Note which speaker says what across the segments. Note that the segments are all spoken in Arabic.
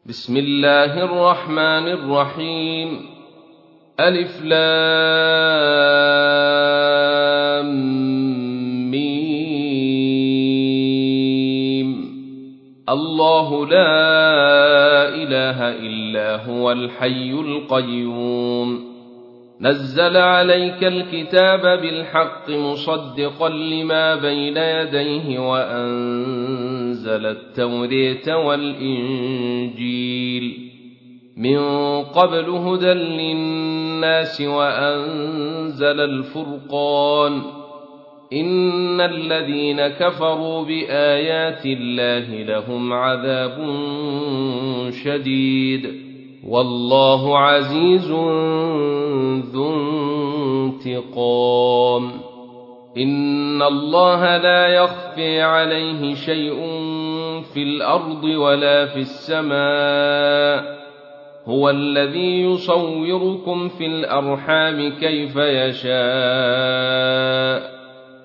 Speaker 1: بسم الله الرحمن الرحيم. ألف لام ميم. الله لا إله إلا هو الحي القيوم. نزل عليك الكتاب بالحق مصدقا لما بين يديه وأنزل التوراة والإنجيل من قبل هدى للناس وأنزل الفرقان. إن الذين كفروا بآيات الله لهم عذاب شديد والله عزيز ذو انتقام. إن الله لا يخفي عليه شيء في الأرض ولا في السماء. هو الذي يصوركم في الأرحام كيف يشاء.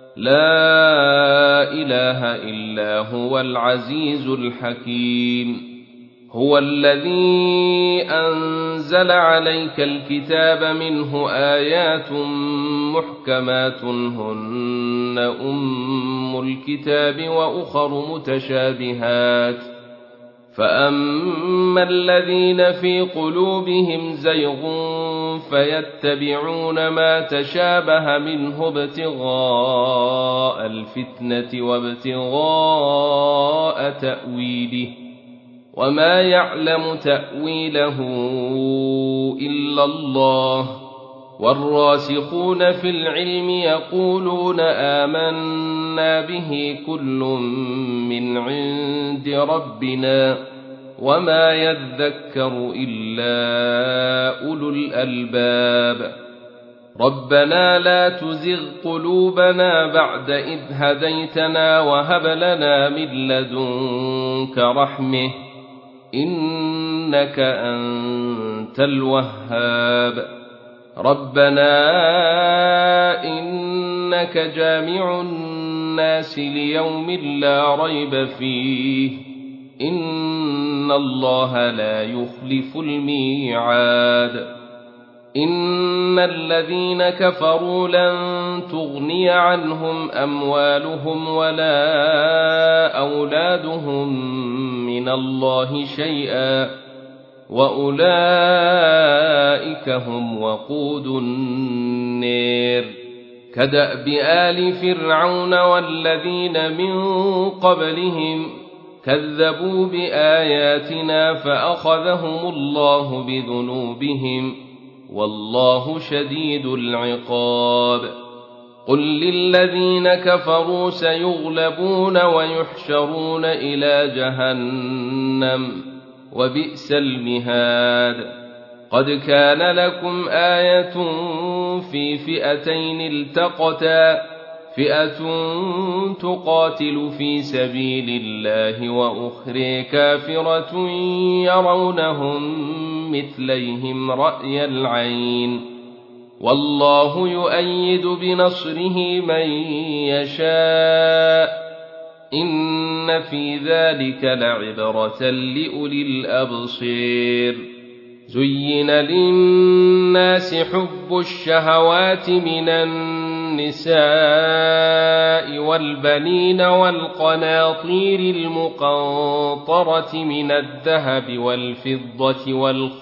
Speaker 1: لا إله إلا هو العزيز الحكيم. هو الذي أنزل عليك الكتاب منه آيات محكمات هن أم الكتاب وأخر متشابهات فأما الذين في قلوبهم زيغ فيتبعون ما تشابه منه ابتغاء الفتنة وابتغاء تأويله وما يعلم تأويله إلا الله. والراسخون في العلم يقولون آمنا به كل من عند ربنا وما يذكر إلا أولو الألباب. ربنا لا تزغ قلوبنا بعد إذ هديتنا وهب لنا من لدنك رحمة إنك أنت الوهاب. ربنا إنك جامع الناس ليوم لا ريب فيه إن الله لا يخلف الميعاد. إن الذين كفروا لن تغني عنهم أموالهم ولا أولادهم من الله شيئا وأولئك هم وقود النار. كدأب آل فرعون والذين من قبلهم كذبوا بآياتنا فأخذهم الله بذنوبهم والله شديد العقاب. قل للذين كفروا سيغلبون ويحشرون إلى جهنم وبئس المهاد. قد كان لكم آية في فئتين التقتا فئة تقاتل في سبيل الله وأخرى كافرة يرونهم مثليهم رأي العين والله يؤيد بنصره من يشاء. إن في ذلك لعبرة لأولي الأبصير. زين للناس حب الشهوات من النساء والبنين والقناطير المقنطرة من الذهب والفضة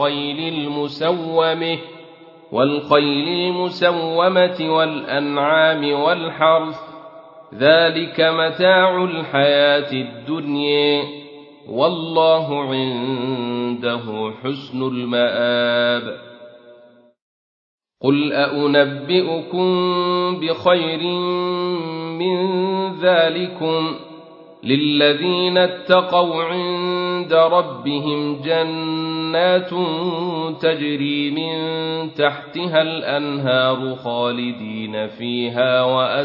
Speaker 1: والخيل المسومة والأنعام والحرث ذلك متاع الحياة الدنيا والله عنده حسن المآب. قل أنبئكم بخير من ذلكم للذين اتقوا عند ربهم جنات تجري من تحتها الأنهار خالدين فيها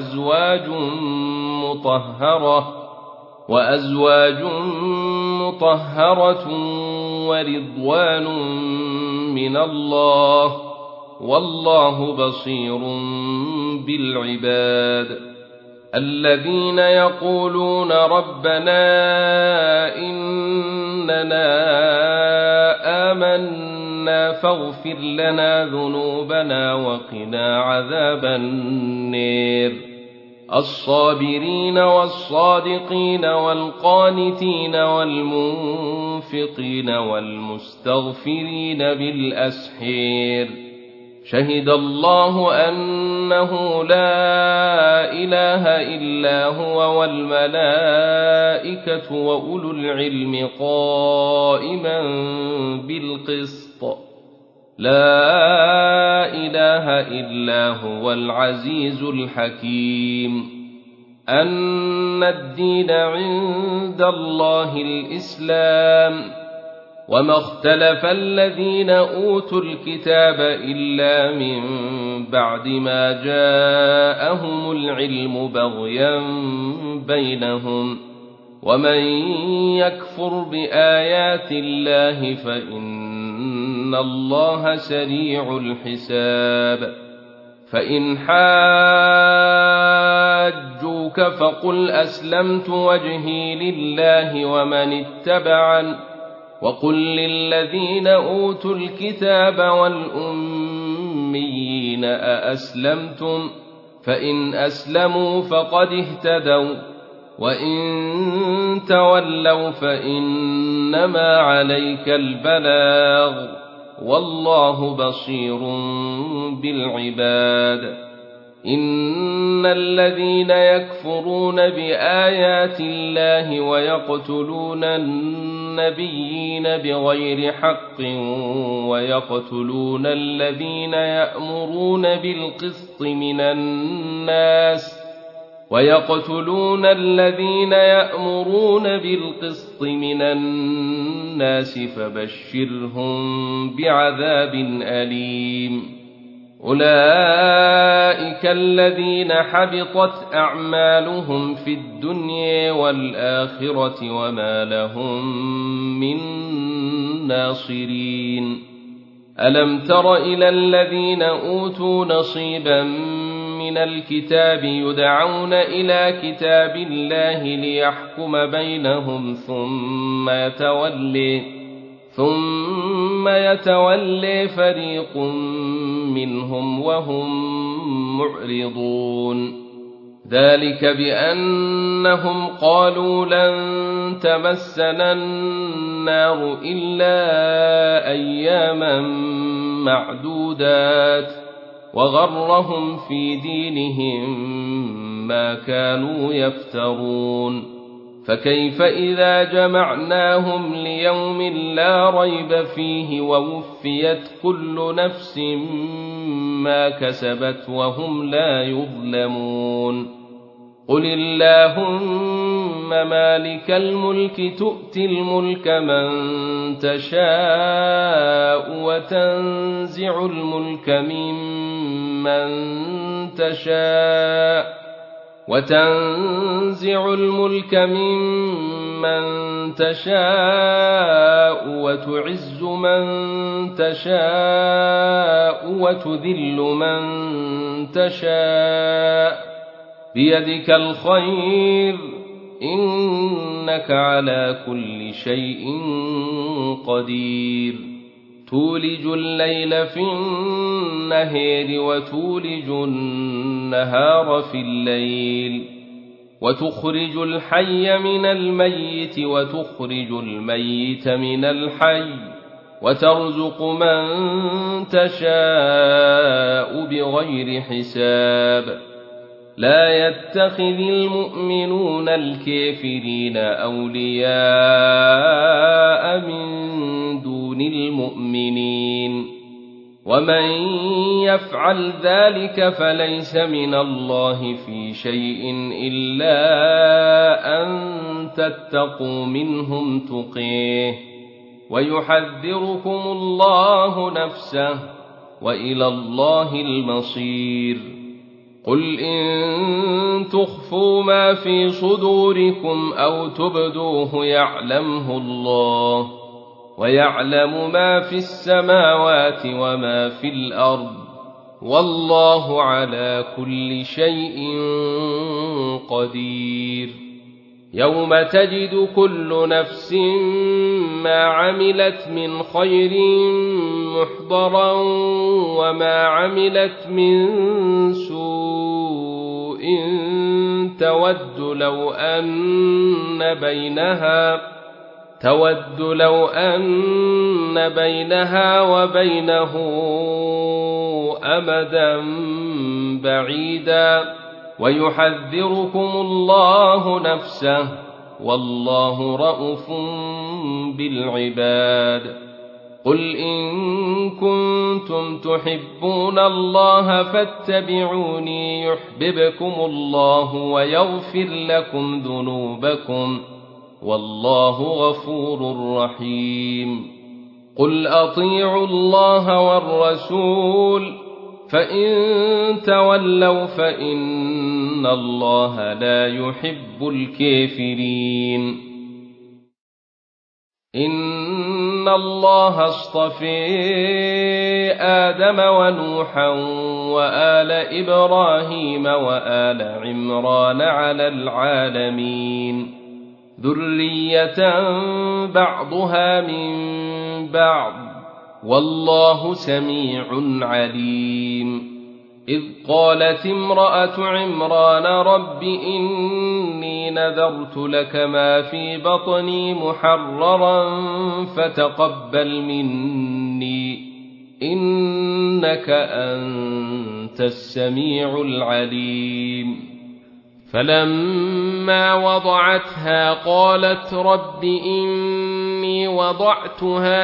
Speaker 1: وأزواج مطهرة ورضوان من الله والله بصير بالعباد. الذين يقولون ربنا إننا آمنا فاغفر لنا ذنوبنا وقنا عذاب النار الصابرين والصادقين والقانتين والمنفقين والمستغفرين بالأسحار شهد الله أنه لا إله إلا هو والملائكة وأولو العلم قائما بالقسط لا إله إلا هو العزيز الحكيم أن الدين عند الله الإسلام وما اختلف الذين أوتوا الكتاب إلا من بعد ما جاءهم العلم بغيا بينهم ومن يكفر بآيات الله فإن الله سريع الحساب فإن حاجوك فقل أسلمت وجهي لله ومن اتبعني وقل للذين أوتوا الكتاب والأميين أأسلمتم فإن أسلموا فقد اهتدوا وإن تولوا فإنما عليك البلاغ والله بصير بالعباد إن الذين يكفرون بآيات الله ويقتلون النبيين بغير حق ويقتلون الذين يأمرون بالقسط من الناس فبشرهم بعذاب أليم أولئك الذين حبطت أعمالهم في الدنيا والآخرة وما لهم من ناصرين ألم تر إلى الذين أوتوا نصيبا من الكتاب يدعون إلى كتاب الله ليحكم بينهم ثم يتولي فريق منهم وهم معرضون ذلك بأنهم قالوا لن تمسنا النار إلا أياما معدودات وغرهم في دينهم ما كانوا يفترون فكيف إذا جمعناهم ليوم لا ريب فيه ووفيت كل نفس ما كسبت وهم لا يظلمون قل اللهم مالك الملك تؤتي الملك من تشاء وتنزع الملك ممن تشاء وتعز من تشاء وتذل من تشاء بيدك الخير إنك على كل شيء قدير تولج الليل في النهار وتولج النهار في الليل وتخرج الحي من الميت وتخرج الميت من الحي وترزق من تشاء بغير حساب لا يتخذ المؤمنون الكافرين أولياء من دون المؤمنين ومن يفعل ذلك فليس من الله في شيء إلا أن تتقوا منهم تقيه ويحذركم الله نفسه وإلى الله المصير قل إن تخفوا ما في صدوركم أو تبدوه يعلمه الله ويعلم ما في السماوات وما في الأرض والله على كل شيء قدير يوم تجد كل نفس ما عملت من خير محضرا وما عملت من سوء تود لو أن بينها وبينه أمدا بعيدا ويحذركم الله نفسه والله رءوف بالعباد. قل إن كنتم تحبون الله فاتبعوني يحببكم الله ويغفر لكم ذنوبكم والله غفور رحيم. قل أطيعوا الله والرسول فإن تولوا فإن الله لا يحب الكافرين. إن الله اصطفى آدم ونوحا وآل إبراهيم وآل عمران على العالمين ذرية بعضها من بعض والله سميع عليم. إذ قالت امرأة عمران رب إني نذرت لك ما في بطني محررا فتقبل مني إنك أنت السميع العليم. فلما وضعتها قالت رب إني وضعتها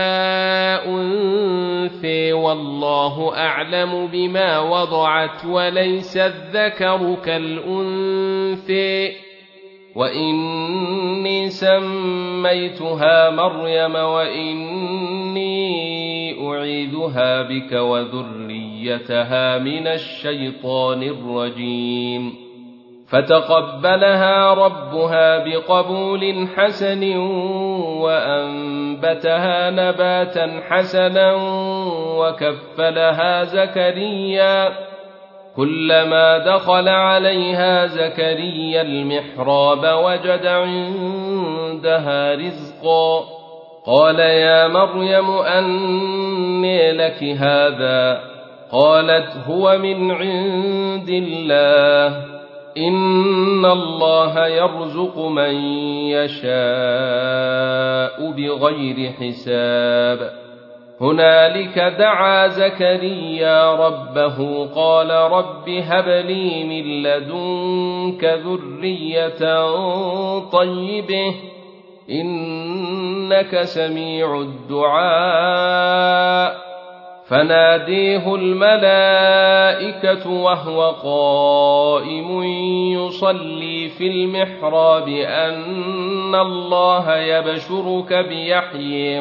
Speaker 1: أنثى والله أعلم بما وضعت وليس الذكر كالأنثى وإني سميتها مريم وإني أعيذها بك وذريتها من الشيطان الرجيم. فتقبلها ربها بقبول حسن وأنبتها نباتا حسنا وكفلها زكريا كلما دخل عليها زكريا المحراب وجد عندها رزقا قال يا مريم أنى لك هذا قالت هو من عند الله إن الله يرزق من يشاء بغير حساب. هنالك دعا زكريا ربه قال رب هب لي من لدنك ذرية طيبة إنك سميع الدعاء. فناديه الملائكة وهو قائم يصلي في المحراب أن الله يبشرك بيحيى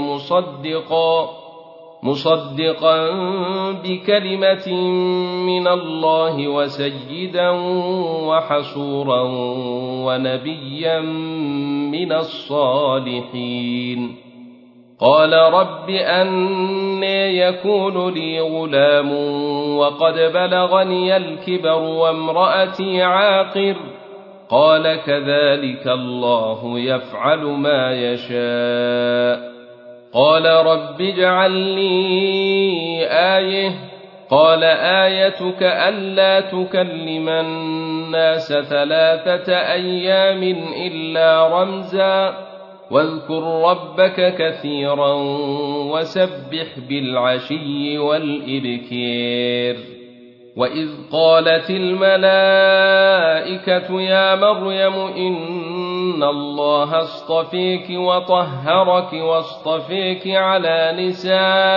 Speaker 1: مصدقا بكلمة من الله وسيدا وحصورا ونبيا من الصالحين. قال رب أنى يكون لي غلام وقد بلغني الكبر وامرأتي عاقر قال كذلك الله يفعل ما يشاء. قال رب اجعل لي آية قال آيتك ألا تكلم الناس 3 أيام إلا رمزا واذكر ربك كثيرا وسبح بالعشي والإبكار. وإذ قالت الملائكة يا مريم إن الله اصطفيك وطهرك واصطفيك على نساء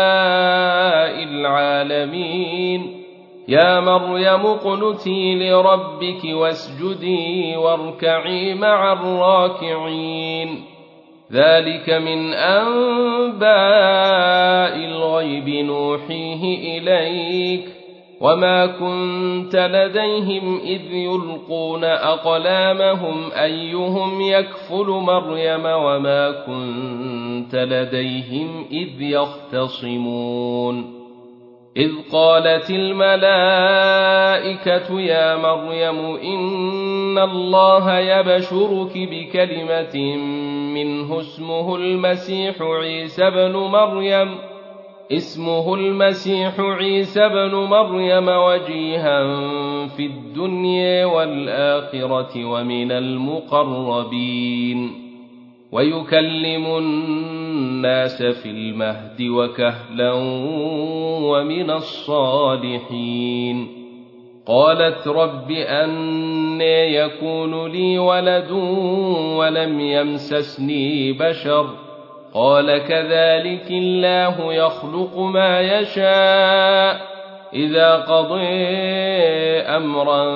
Speaker 1: العالمين يا مريم اقنتي لربك واسجدي واركعي مع الراكعين. ذلك من أنباء الغيب نوحيه إليك وما كنت لديهم إذ يلقون أقلامهم أيهم يكفل مريم وما كنت لديهم إذ يختصمون. إذ قالت الملائكة يا مريم إن الله يبشرك بكلمة منه اسمه المسيح عيسى بن مريم وجيها في الدنيا والآخرة ومن المقربين ويكلم الناس في المهد وكهلا ومن الصالحين. قالت رب أنى يكون لي ولد ولم يمسسني بشر قال كذلك الله يخلق ما يشاء إذا قضى أمرا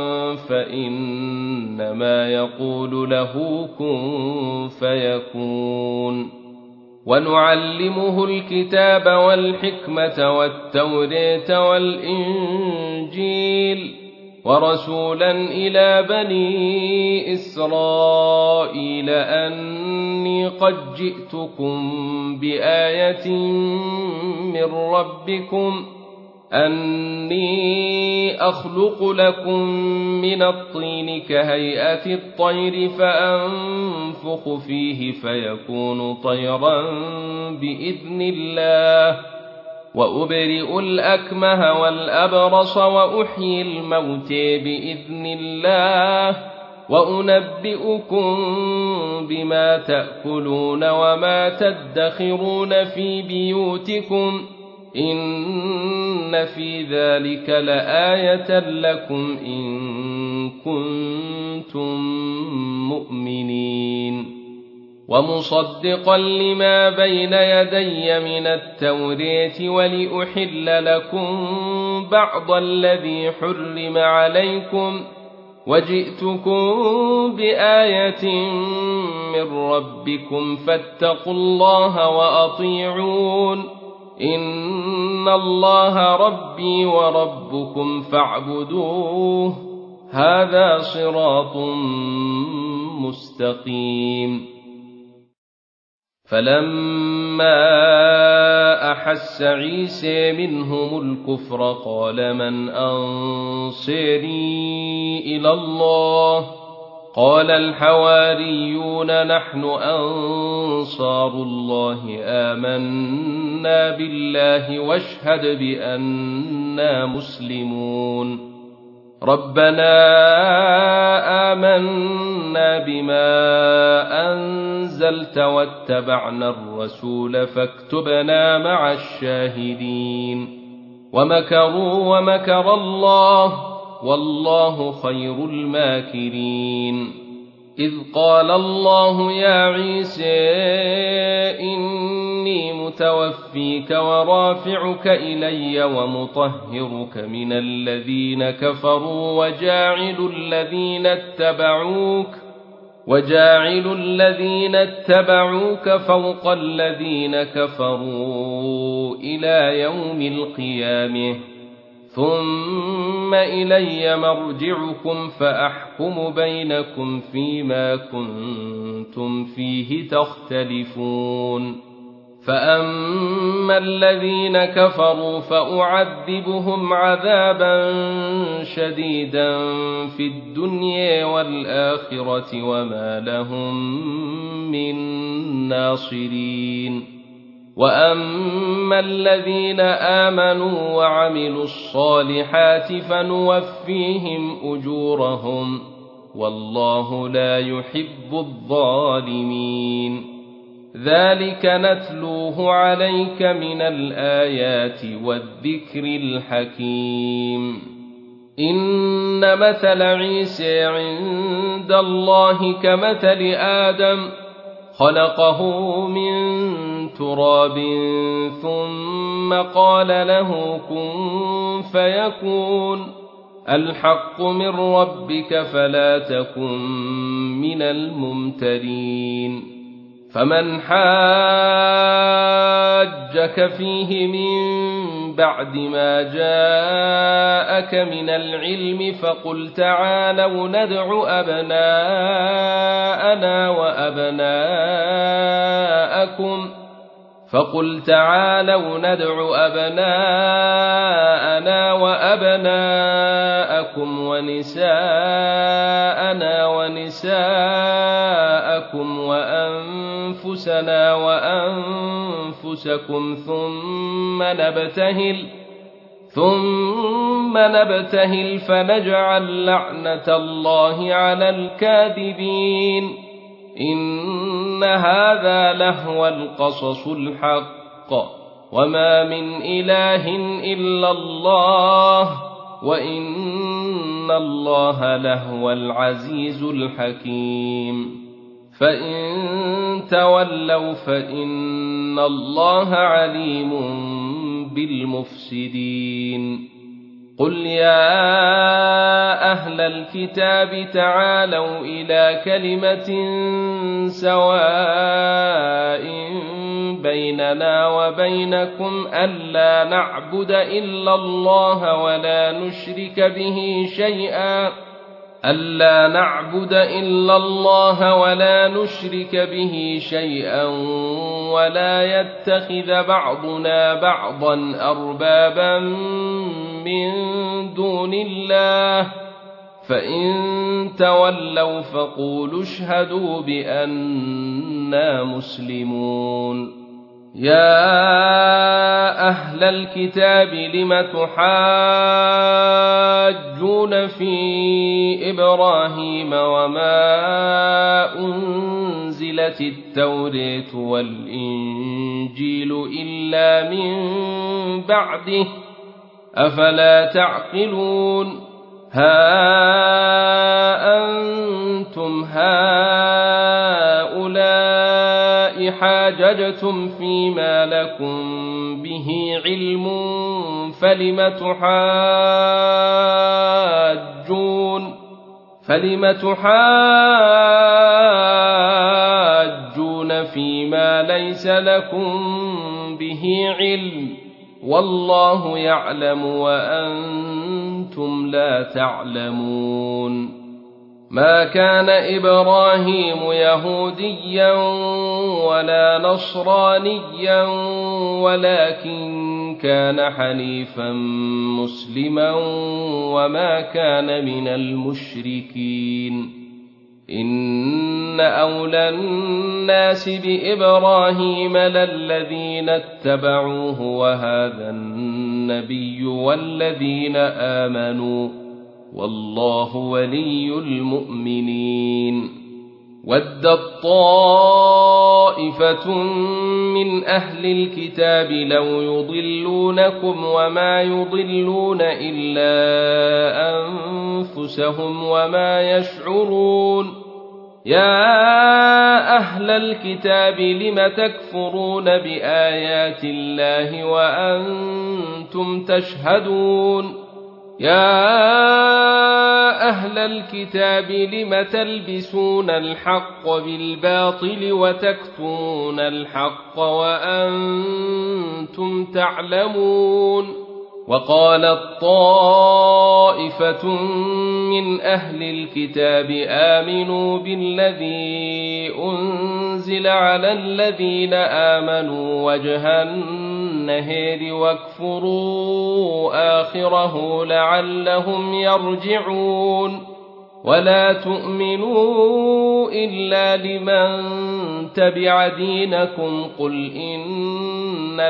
Speaker 1: فإنما يقول له كن فيكون. ونعلمه الكتاب والحكمة والتوراة والإنجيل ورسولا إلى بني إسرائيل أني قد جئتكم بآية من ربكم أني أخلق لكم من الطين كهيئة الطير فأنفخ فيه فيكون طيرا بإذن الله وأبرئ الأكمه والأبرص وأحيي الموتى بإذن الله وأنبئكم بما تأكلون وما تدخرون في بيوتكم إن في ذلك لآية لكم إن كنتم مؤمنين. ومصدقا لما بين يدي من التوراة ولأحل لكم بعض الذي حرم عليكم وجئتكم بآية من ربكم فاتقوا الله وأطيعون إن الله ربي وربكم فاعبدوه هذا صراط مستقيم. فلما أحس عيسى منهم الكفر قال من أنصاري إلى الله قال الحواريون نحن أنصار الله آمنا بالله واشهد بأننا مسلمون. ربنا آمنا بما أنزلت واتبعنا الرسول فاكتبنا مع الشاهدين. ومكروا ومكر الله والله خير الماكرين. إذ قال الله يا عيسى إني متوفيك ورافعك إلي ومطهرك من الذين كفروا وجاعل الذين اتبعوك فوق الذين كفروا إلى يوم القيامة ثم إلي مرجعكم فأحكم بينكم فيما كنتم فيه تختلفون. فأما الذين كفروا فأعذبهم عذابا شديدا في الدنيا والآخرة وما لهم من ناصرين. وأما الذين آمنوا وعملوا الصالحات فنوفيهم أجورهم والله لا يحب الظالمين. ذلك نتلوه عليك من الآيات والذكر الحكيم. إن مثل عيسى عند الله كمثل آدم خلقه من تراب ثم قال له كن فيكون. الحق من ربك فلا تكن من الممترين. فمن حاجك فيه من بعد ما جاءك من العلم فقل تعالوا ندع أبناءنا فقل تعالوا ندع أبناءنا وأبناءكم ونساءنا ونساءكم وأنفسنا وأنفسكم ثم نبتهل فنجعل لعنة الله على الكاذبين إن هذا لهو القصص الحق وما من إله إلا الله وإن الله لهو العزيز الحكيم فإن تولوا فإن الله عليم بالمفسدين قل يا أهل الكتاب تعالوا إلى كلمة سواء بيننا وبينكم ألا نعبد إلا الله ولا نشرك به شيئا ولا يتخذ بعضنا بعضا أربابا من دون الله فإن تولوا فقولوا اشهدوا بأننا مسلمون يا أهل الكتاب لم تحاجون في إبراهيم وما أنزلت التوراة والإنجيل إلا من بعده أفلا تعقلون ها أنتم هؤلاء حاججتم فيما لكم به علم فلم تحاجون فيما ليس لكم به علم والله يعلم وأنتم لا تعلمون ما كان إبراهيم يهوديا ولا نصرانيا ولكن كان حنيفا مسلما وما كان من المشركين إن أولى الناس بإبراهيم للذين اتبعوه وهذا النبي والذين آمنوا والله ولي المؤمنين ودت طائفة من أهل الكتاب لو يضلونكم وما يضلون إلا أنفسهم وما يشعرون يا أهل الكتاب لم تكفرون بآيات الله وأنتم تشهدون يا أهل الكتاب لم تلبسون الحق بالباطل وتكتمون الحق وأنتم تعلمون وقالت طائفة من أهل الكتاب آمنوا بالذي أنزل على الذين آمنوا وجه النهار واكفروا آخره لعلهم يرجعون ولا تؤمنوا إلا لمن تبع دينكم قل إن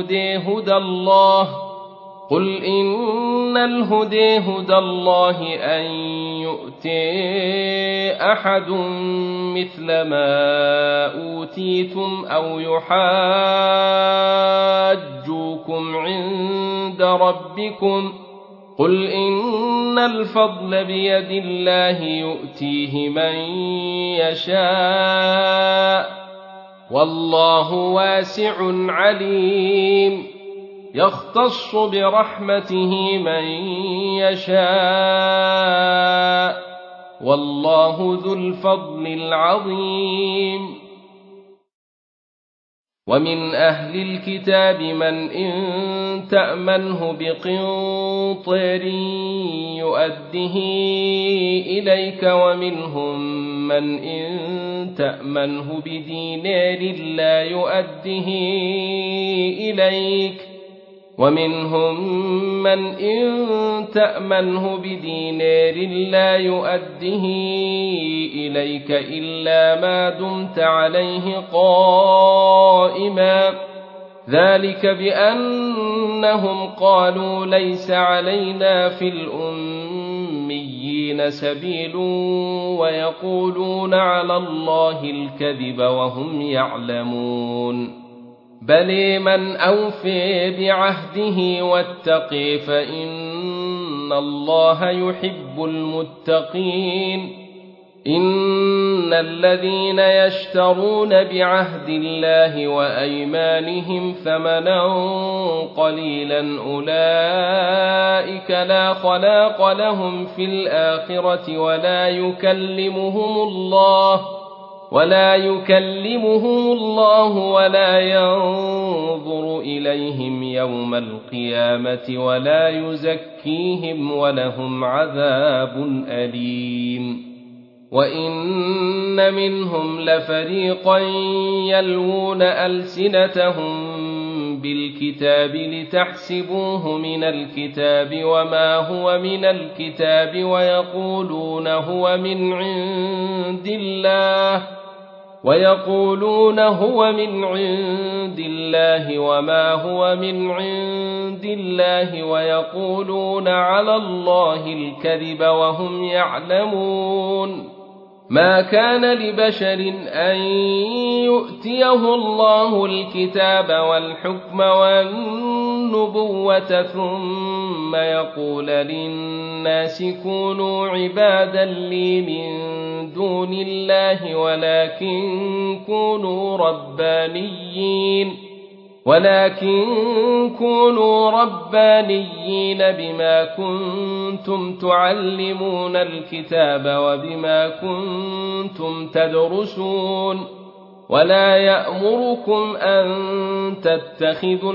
Speaker 1: الهدى هدى الله أن يؤتي أحد مثل ما أوتيتم أو يحاجوكم عند ربكم قل إن الفضل بيد الله يؤتيه من يشاء والله واسع عليم يختص برحمته من يشاء والله ذو الفضل العظيم ومن أهل الكتاب من إن تأمنه بقنطر يؤده إليك ومنهم من إن تأمنه بدينار لا يؤده إليك ومنهم من إن تأمنه بدينار لا يؤده إليك إلا ما دمت عليه قائما ذلك بأنهم قالوا ليس علينا في الأميين سبيل ويقولون على الله الكذب وهم يعلمون بل من أوفي بعهده واتقي فإن الله يحب المتقين إن الذين يشترون بعهد الله وأيمانهم ثمنا قليلا أولئك لا خلاق لهم في الآخرة ولا يكلمهم الله ولا ينظر إليهم يوم القيامة ولا يزكيهم ولهم عذاب أليم وإن منهم لفريقا يلوون ألسنتهم بالكتاب لتحسبوه من الكتاب وما هو من الكتاب ويقولون هو من عند الله وما هو من عند الله ويقولون على الله الكذب وهم يعلمون ما كان لبشر أن يؤتيه الله الكتاب والحكم والنبوة ثم يقول للناس كونوا عبادا لي من دون الله ولكن كونوا ربانيين بما كنتم تعلمون الكتاب وبما كنتم تدرسون ولا يأمركم أن تتخذوا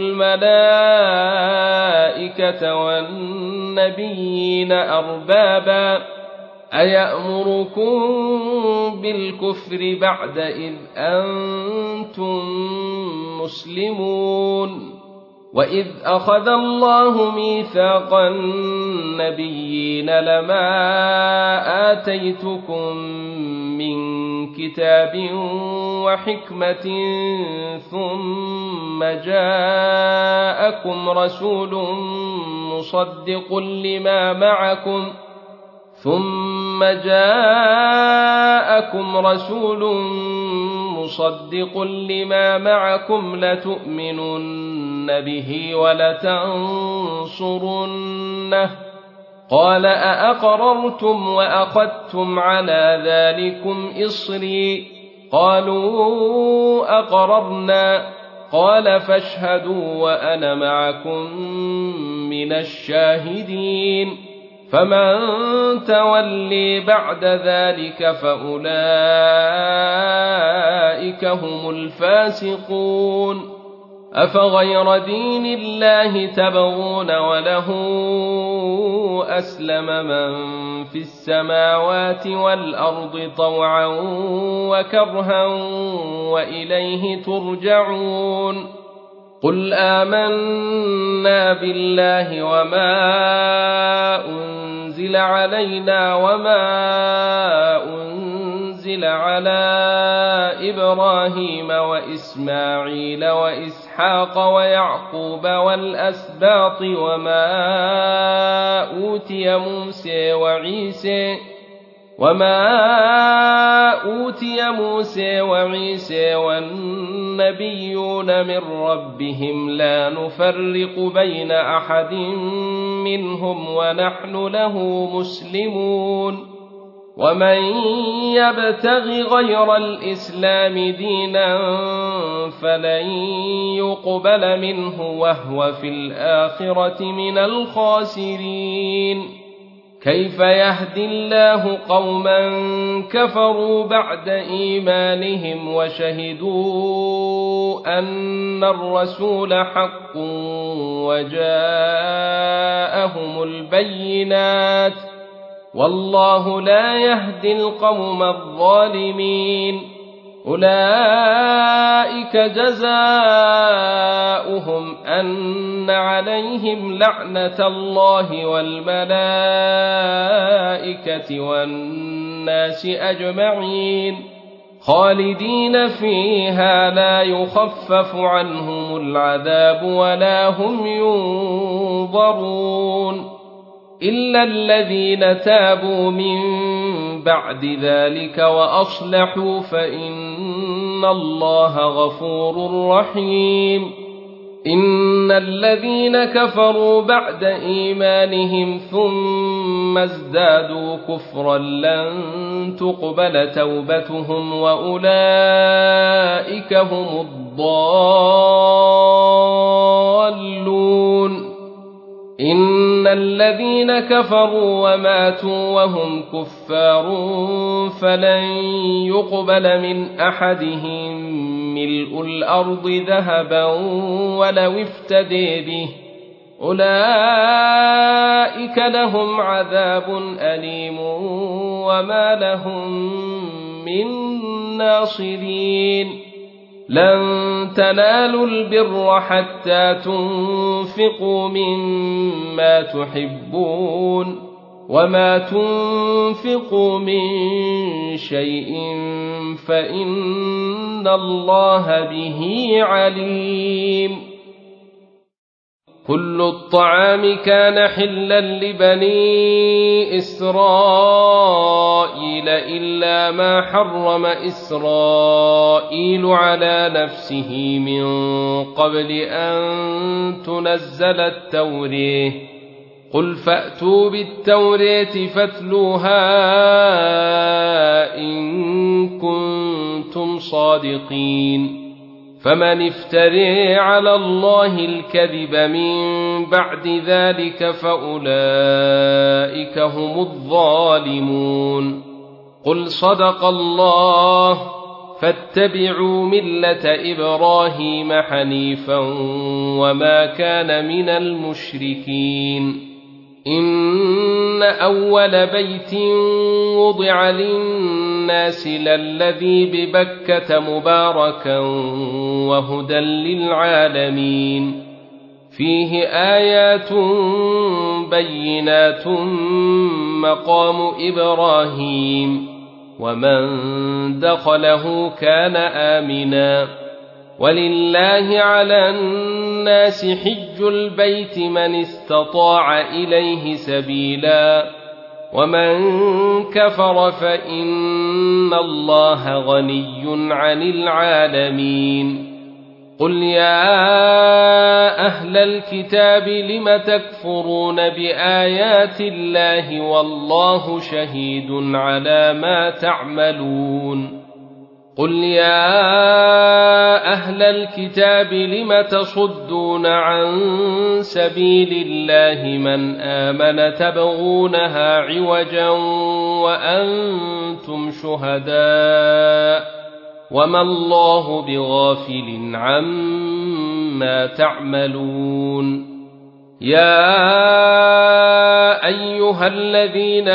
Speaker 1: الملائكة والنبيين أربابا أيأمركم بالكفر بعد إذ أنتم مسلمون وإذ أخذ الله ميثاق النبيين لما آتيتكم من كتاب وحكمة ثم جاءكم رسول مصدق لما معكم لتؤمنن به ولتنصرنه قال أأقررتم وأخذتم على ذلكم إصري قالوا أقررنا قال فاشهدوا وأنا معكم من الشاهدين فمن تولي بعد ذلك فأولئك هم الفاسقون أفغير دين الله تبغون وله أسلم من في السماوات والأرض طوعا وكرها وإليه ترجعون قل آمنا بالله وما أنزل علينا وما أنزل على إبراهيم وإسماعيل وإسحاق ويعقوب والأسباط وما أوتي موسى وعيسى والنبيون من ربهم لا نفرق بين أحد منهم ونحن له مسلمون ومن يبتغ غير الإسلام دينا فلن يقبل منه وهو في الآخرة من الخاسرين كيف يهدي الله قوما كفروا بعد إيمانهم وشهدوا أن الرسول حق وجاءهم البينات والله لا يهدي القوم الظالمين أولئك جزاؤهم أن عليهم لعنة الله والملائكة والناس أجمعين خالدين فيها لا يخفف عنهم العذاب ولا هم ينظرون إلا الذين تابوا من بعد ذلك وأصلحوا فإن الله غفور رحيم إن الذين كفروا بعد إيمانهم ثم ازدادوا كفرا لن تقبل توبتهم وأولئك هم الضالون إن الذين كفروا وماتوا وهم كفار فلن يقبل من أحدهم ملء الأرض ذهبا ولو افتدي به أولئك لهم عذاب أليم وما لهم من ناصرين لن تنالوا البر حتى تنفقوا مما تحبون وما تنفقوا من شيء فإن الله به عليم كل الطعام كان حلا لبني إسرائيل إلا ما حرم إسرائيل على نفسه من قبل أن تنزل التوراة قل فأتوا بالتوراة فاتلوها إن كنتم صادقين فمن افتري على الله الكذب من بعد ذلك فأولئك هم الظالمون قل صدق الله فاتبعوا ملة إبراهيم حنيفا وما كان من المشركين إن أول بيت وضع للناس للذي ببكة مباركا وهدى للعالمين فيه آيات بينات مقام إبراهيم ومن دخله كان آمنا ولله على الناس حج البيت من استطاع إليه سبيلا ومن كفر فإن الله غني عن العالمين قل يا أهل الكتاب لم تكفرون بآيات الله والله شهيد على ما تعملون قل يا أهل الكتاب لم تصدون عن سبيل الله من آمن تبغونها عوجا وأنتم شهداء وما الله بغافل عما تعملون يا أيها الذين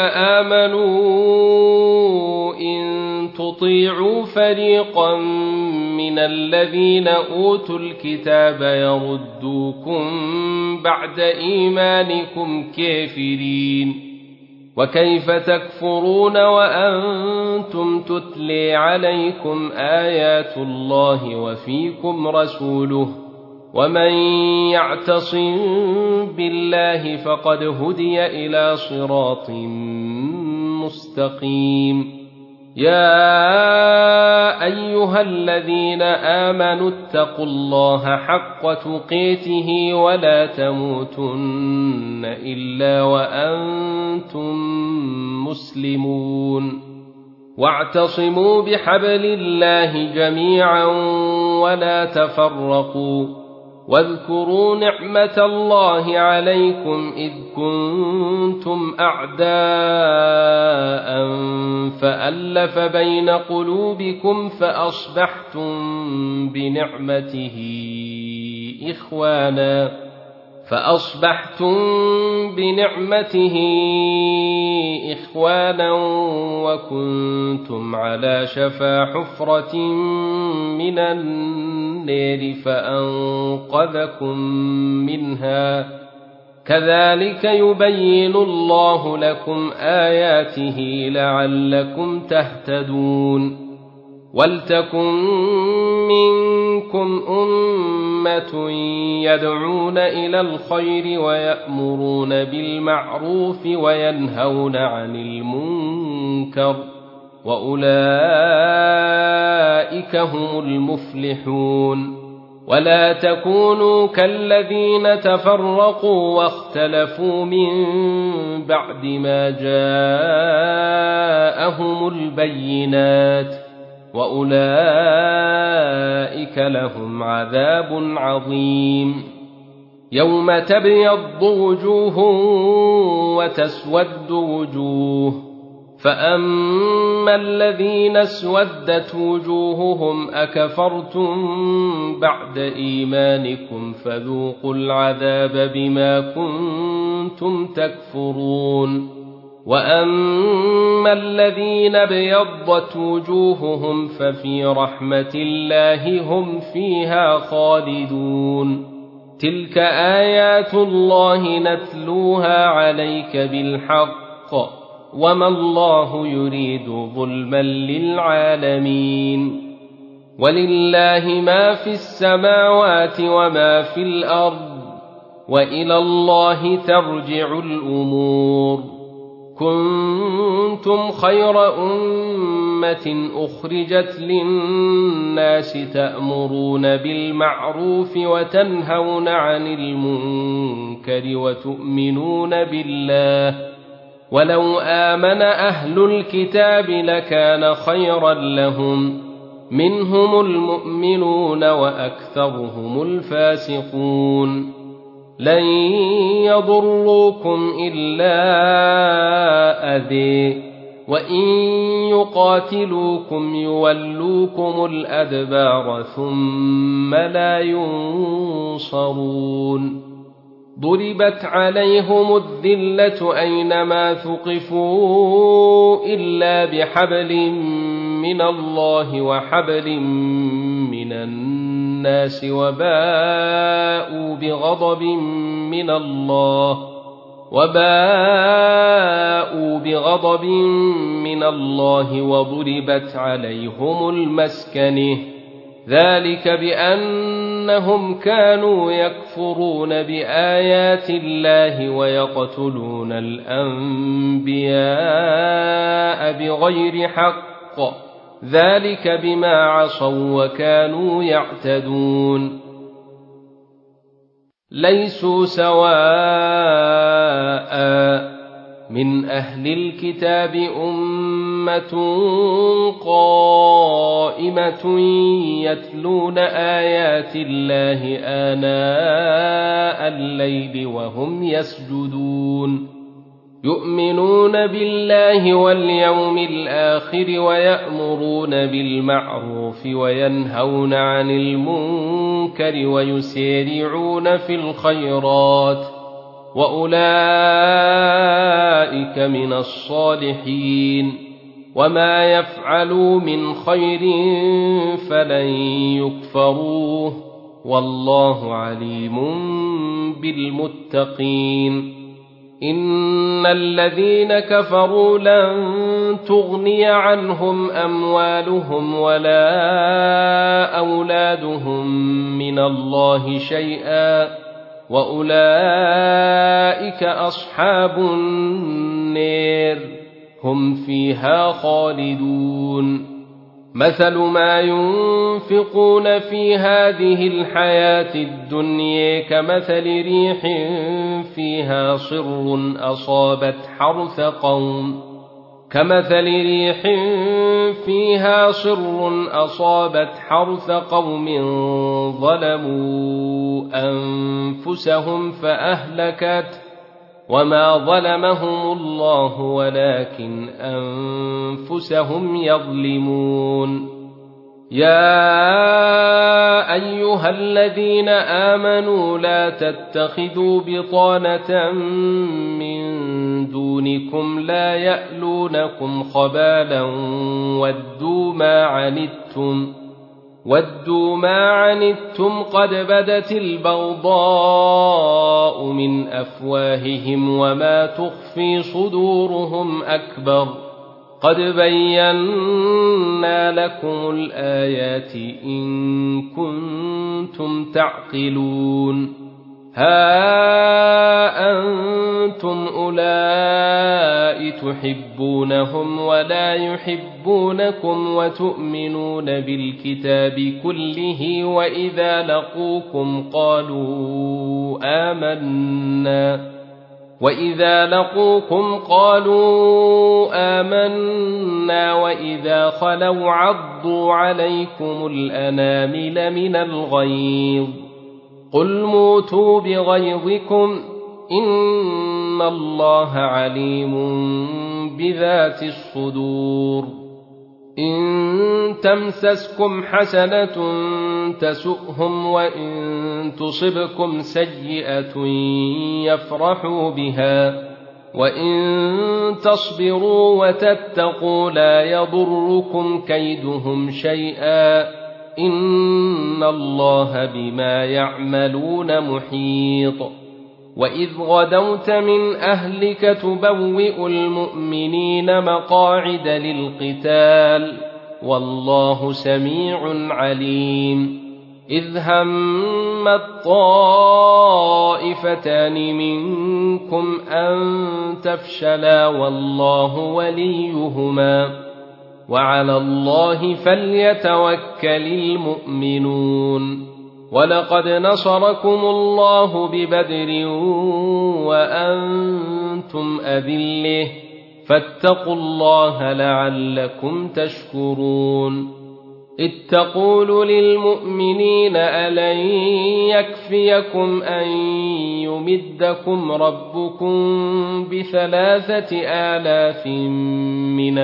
Speaker 1: آمنوا إن تطيعوا فريقا من الذين أوتوا الكتاب يردوكم بعد إيمانكم كافرين وكيف تكفرون وأنتم تتلي عليكم آيات الله وفيكم رسوله ومن يعتصم بالله فقد هدي إلى صراط مستقيم يا أيها الذين آمنوا اتقوا الله حق تقاته ولا تموتن إلا وأنتم مسلمون واعتصموا بحبل الله جميعا ولا تفرقوا واذكروا نعمة الله عليكم إذ كنتم أعداء فألف بين قلوبكم فأصبحتم بنعمته إخوانا وكنتم على شفا حفرة من النار فأنقذكم منها كذلك يبين الله لكم آياته لعلكم تهتدون ولتكن منكم أمة يدعون إلى الخير ويأمرون بالمعروف وينهون عن المنكر وأولئك هم المفلحون ولا تكونوا كالذين تفرقوا واختلفوا من بعد ما جاءهم البينات وأولئك لهم عذاب عظيم يوم تبيض وجوه وتسود وجوه فأما الذين اسودت وجوههم أكفرتم بعد إيمانكم فذوقوا العذاب بما كنتم تكفرون وأما الذين ابيضت وجوههم ففي رحمة الله هم فيها خالدون تلك آيات الله نتلوها عليك بالحق وما الله يريد ظلما للعالمين ولله ما في السماوات وما في الأرض وإلى الله ترجع الأمور كنتم خير أمة أخرجت للناس تأمرون بالمعروف وتنهون عن المنكر وتؤمنون بالله ولو آمن أهل الكتاب لكان خيرا لهم منهم المؤمنون وأكثرهم الفاسقون لن يضروكم إلا أذى وإن يقاتلوكم يولوكم الأدبار ثم لا ينصرون ضربت عليهم الذلة أينما ثقفوا إلا بحبل من الله وحبل من الناس وباءوا بغضب من الله وضربت عليهم المسكنة ذلك بأنهم كانوا يكفرون بآيات الله ويقتلون الأنبياء بغير حق ذلك بما عصوا وكانوا يعتدون ليسوا سواء من أهل الكتاب أمة قائمة يتلون آيات الله آناء الليل وهم يسجدون يؤمنون بالله واليوم الآخر ويأمرون بالمعروف وينهون عن المنكر ويسارعون في الخيرات وأولئك من الصالحين وما يفعلوا من خير فلن يكفروه والله عليم بالمتقين إن الذين كفروا لن تغني عنهم أموالهم ولا أولادهم من الله شيئا وأولئك أصحاب النار هم فيها خالدون مثل ما ينفقون في هذه الحياة الدنيا كمثل ريح فيها صر أصابت حرث قوم ظلموا أنفسهم فأهلكت وما ظلمهم الله ولكن أنفسهم يظلمون. يا أيها الذين آمنوا لا تتخذوا بطانة من دونكم لا يألونكم خبالا ودوا ما عنتم قد بدت البغضاء من أفواههم وما تخفي صدورهم أكبر قد بينا لكم الآيات إن كنتم تعقلون. ها أنتم أولئك تحبونهم ولا يحبونكم وتؤمنون بالكتاب كله وإذا لقوكم قالوا آمنا وإذا خلوا عضوا عليكم الأنامل من الغيظ قل موتوا بغيظكم إن الله عليم بذات الصدور. إن تمسسكم حسنة تسؤهم وإن تصبكم سيئة يفرحوا بها وإن تصبروا وتتقوا لا يضركم كيدهم شيئا إن الله بما يعملون محيط. وإذ غدوت من أهلك تبوئ المؤمنين مقاعد للقتال والله سميع عليم. إذ همت طائفتان منكم أن تفشلا والله وليهما وعلى الله فليتوكل المؤمنون. ولقد نصركم الله ببدر وأنتم أذلة فاتقوا الله لعلكم تشكرون. إذ تقول للمؤمنين ألن يكفيكم أن يمدكم ربكم ب3,000 من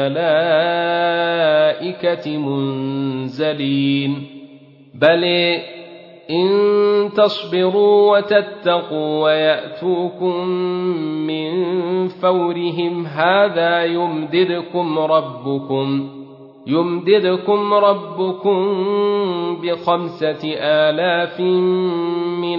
Speaker 1: الملائكة منزلين بل إن تصبروا وتتقوا ويأتوكم من فورهم هذا يمددكم ربكم ب5,000 من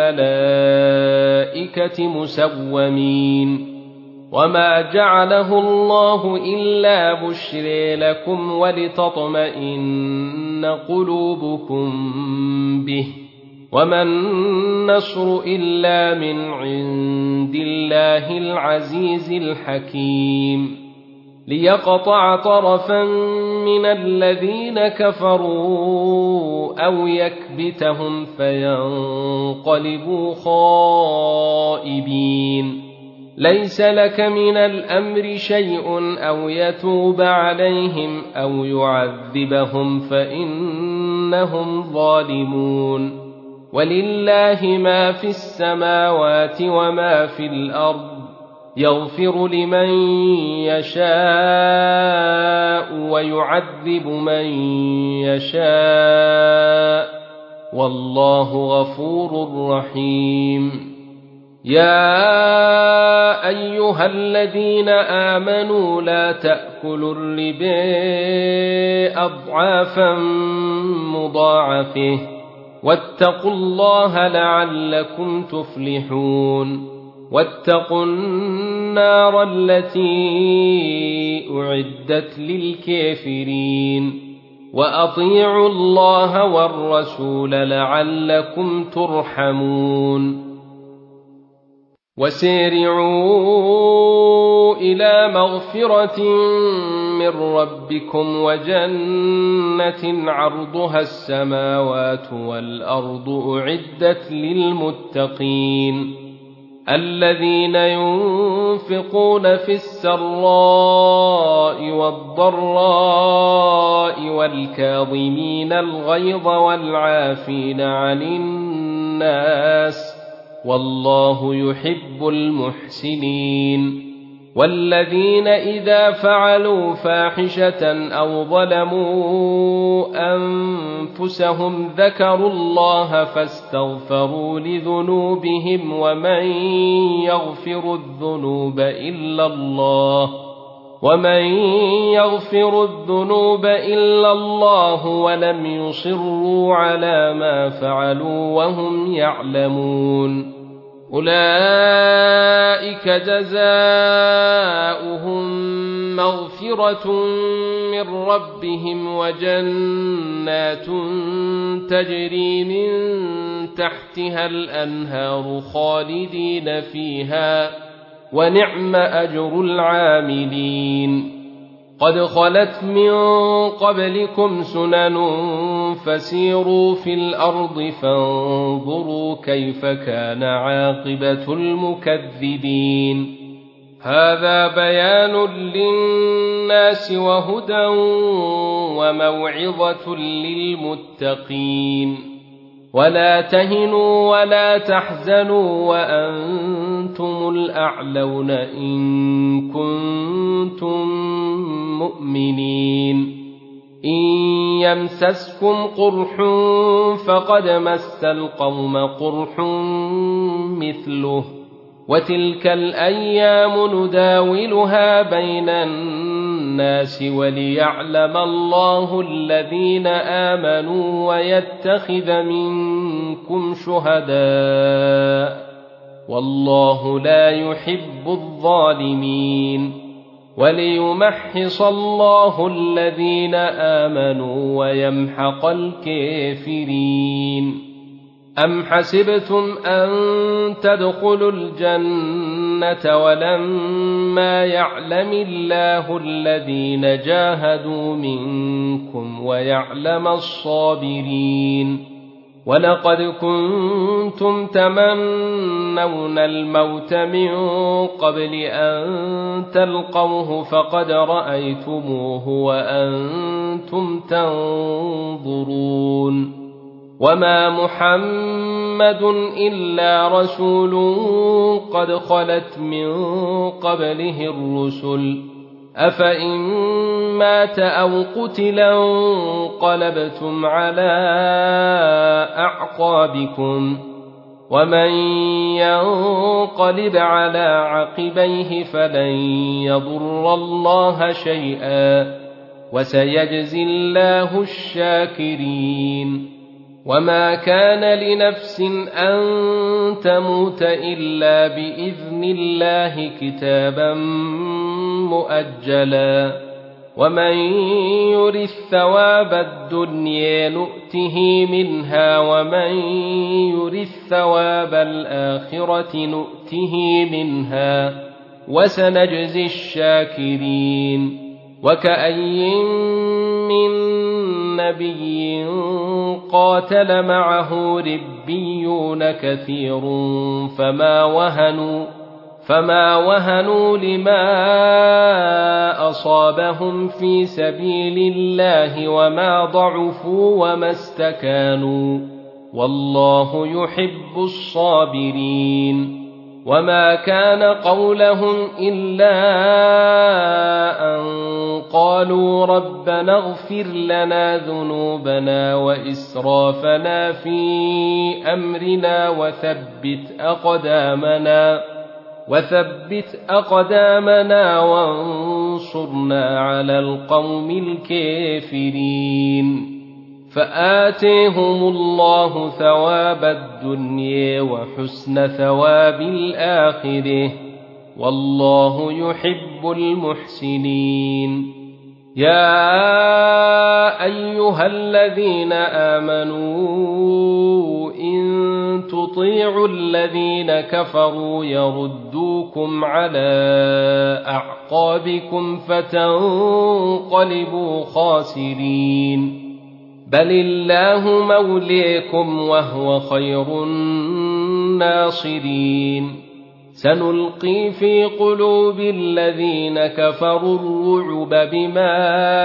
Speaker 1: الملائكة مسومين. وما جعله الله إلا بشرى لكم ولتطمئن قلوبكم به وما النصر إلا من عند الله العزيز الحكيم. ليقطع طرفا من الذين كفروا أو يكبتهم فينقلبوا خائبين. ليس لك من الأمر شيء أو يتوب عليهم أو يعذبهم فإنهم ظالمون. ولله ما في السماوات وما في الأرض يغفر لمن يشاء ويعذب من يشاء والله غفور رحيم. يا أيها الذين آمنوا لا تأكلوا الربا أضعافا مضاعفة واتقوا الله لعلكم تفلحون. واتقوا النار التي أعدت للكافرين وأطيعوا الله والرسول لعلكم ترحمون. وسارعوا إلى مغفرة من ربكم وجنة عرضها السماوات والأرض أعدت للمتقين الذين ينفقون في السراء والضراء والكاظمين الغيظ والعافين عن الناس والله يحب المحسنين والذين إذا فعلوا فاحشة أو ظلموا أنفسهم ذكروا الله فاستغفروا لذنوبهم ومن يغفر الذنوب إلا الله ولم يصروا على ما فعلوا وهم يعلمون أولئك جزاؤهم مغفرة من ربهم وجنات تجري من تحتها الأنهار خالدين فيها ونعم أجر العاملين قد خلت من قبلكم سنن فسيروا في الأرض فانظروا كيف كان عاقبة المكذبين هذا بيان للناس وهدى وموعظة للمتقين ولا تهنوا ولا تحزنوا وأنتم الأعلون إن كنتم مؤمنين إن يمسسكم قرح فقد مس القوم قرح مثله وتلك الأيام نداولها بين الناس وليعلم الله الذين آمنوا ويتخذ منكم شهداء والله لا يحب الظالمين وليمحص الله الذين آمنوا ويمحق الكافرين أم حسبتم أن تدخلوا الجنة ولما يعلم الله الذين جاهدوا منكم ويعلم الصابرين ولقد كنتم تمنون الموت من قبل أن تلقوه فقد رأيتموه وأنتم تنظرون وما محمد إلا رسول قد خلت من قبله الرسل أفإن مات أو قتلا انقلبتم على أعقابكم ومن ينقلب على عقبيه فلن يضر الله شيئا وسيجزي الله الشاكرين وما كان لنفس أن تموت إلا بإذن الله كتابا مؤجلا ومن يرث ثواب الدنيا نؤته منها ومن يرث ثواب الآخرة نؤته منها وسنجزي الشاكرين وكأي من نبي قاتل معه ربيون كثير فما وهنوا لما أصابهم في سبيل الله وما ضعفوا وما استكانوا والله يحب الصابرين وما كان قولهم إلا أن قالوا ربنا اغفر لنا ذنوبنا وإسرافنا في أمرنا وثبت أقدامنا وانصرنا على القوم الكافرين فآتيهم الله ثواب الدنيا وحسن ثواب الآخرة والله يحب المحسنين يا أيها الذين آمنوا إن تطيعوا الذين كفروا يردوكم على أعقابكم فتنقلبوا خاسرين بل الله موليكم وهو خير الناصرين سنلقي في قلوب الذين كفروا الرعب بما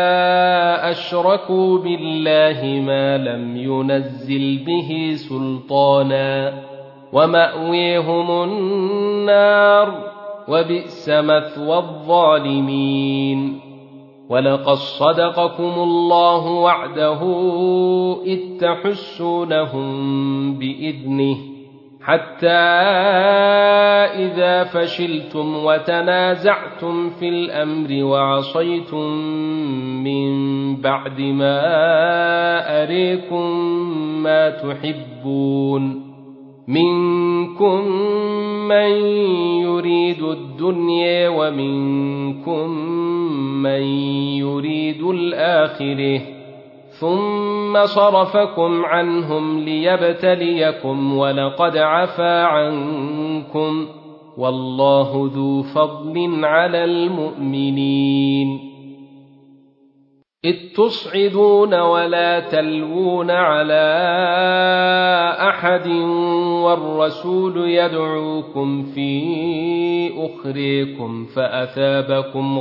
Speaker 1: أشركوا بالله ما لم ينزل به سلطانا ومأويهم النار وبئس مثوى الظالمين. ولقد صدقكم الله وعده إذ تحسونهم بإذنه حتى إذا فشلتم وتنازعتم في الأمر وعصيتم من بعد ما أريكم ما تحبون منكم من يريد الدنيا ومنكم من يريد الآخرة ثم صرفكم عنهم ليبتليكم ولقد عفا عنكم والله ذو فضل على المؤمنين. إذ تصعدون ولا تلوون على أحد والرسول يدعوكم في أخريكم فأثابكم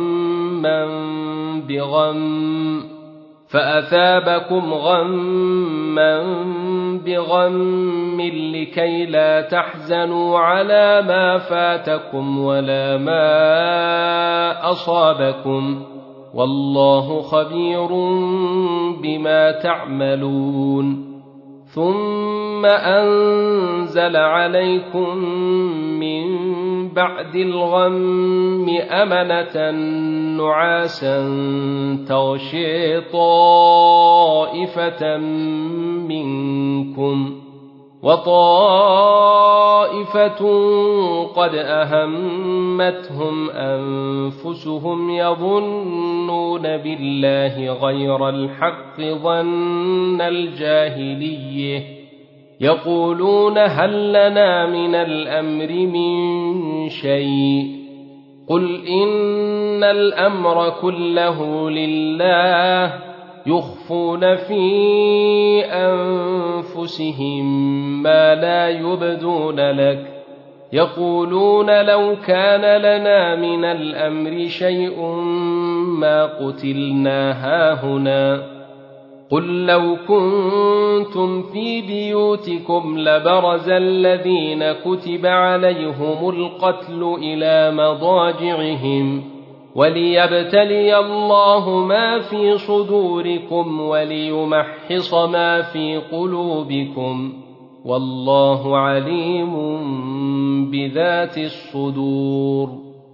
Speaker 1: غما بغم لكي لا تحزنوا على ما فاتكم ولا ما أصابكم والله خبير بما تعملون. ثم أنزل عليكم من بعد الغم أمنة نعاسا تغشي طائفة منكم وطائفة قد أهمتهم أنفسهم يظنون بالله غير الحق ظن الجاهلية يقولون هل لنا من الأمر من شيء قل إن الأمر كله لله يخفون في أنفسهم ما لا يبدون لك يقولون لو كان لنا من الأمر شيء ما قتلنا هاهنا قل لو كنتم في بيوتكم لبرز الذين كتب عليهم القتل إلى مضاجعهم وليبتلي الله ما في صدوركم وليمحص ما في قلوبكم والله عليم بذات الصدور.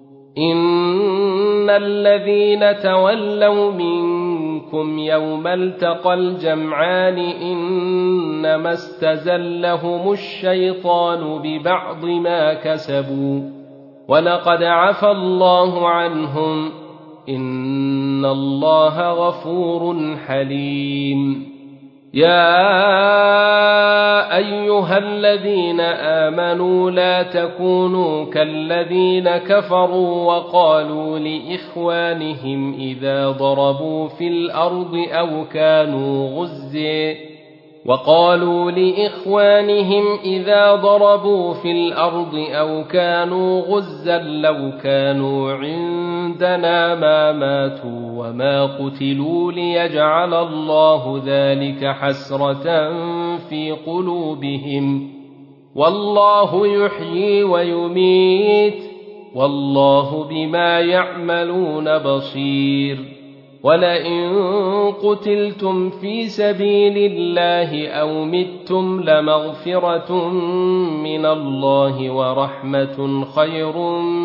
Speaker 1: إن الذين تولوا منكم يوم التقى الجمعان إنما استزلهم الشيطان ببعض ما كسبوا ولقد عفا الله عنهم إن الله غفور حليم. يا أيها الذين آمنوا لا تكونوا كالذين كفروا وقالوا لإخوانهم إذا ضربوا في الأرض أو كانوا غزا لو كانوا عندنا ما ماتوا وما قتلوا ليجعل الله ذلك حسرة في قلوبهم والله يحيي ويميت والله بما يعملون بصير. ولئن قتلتم في سبيل الله أو متم لمغفرة من الله ورحمة خير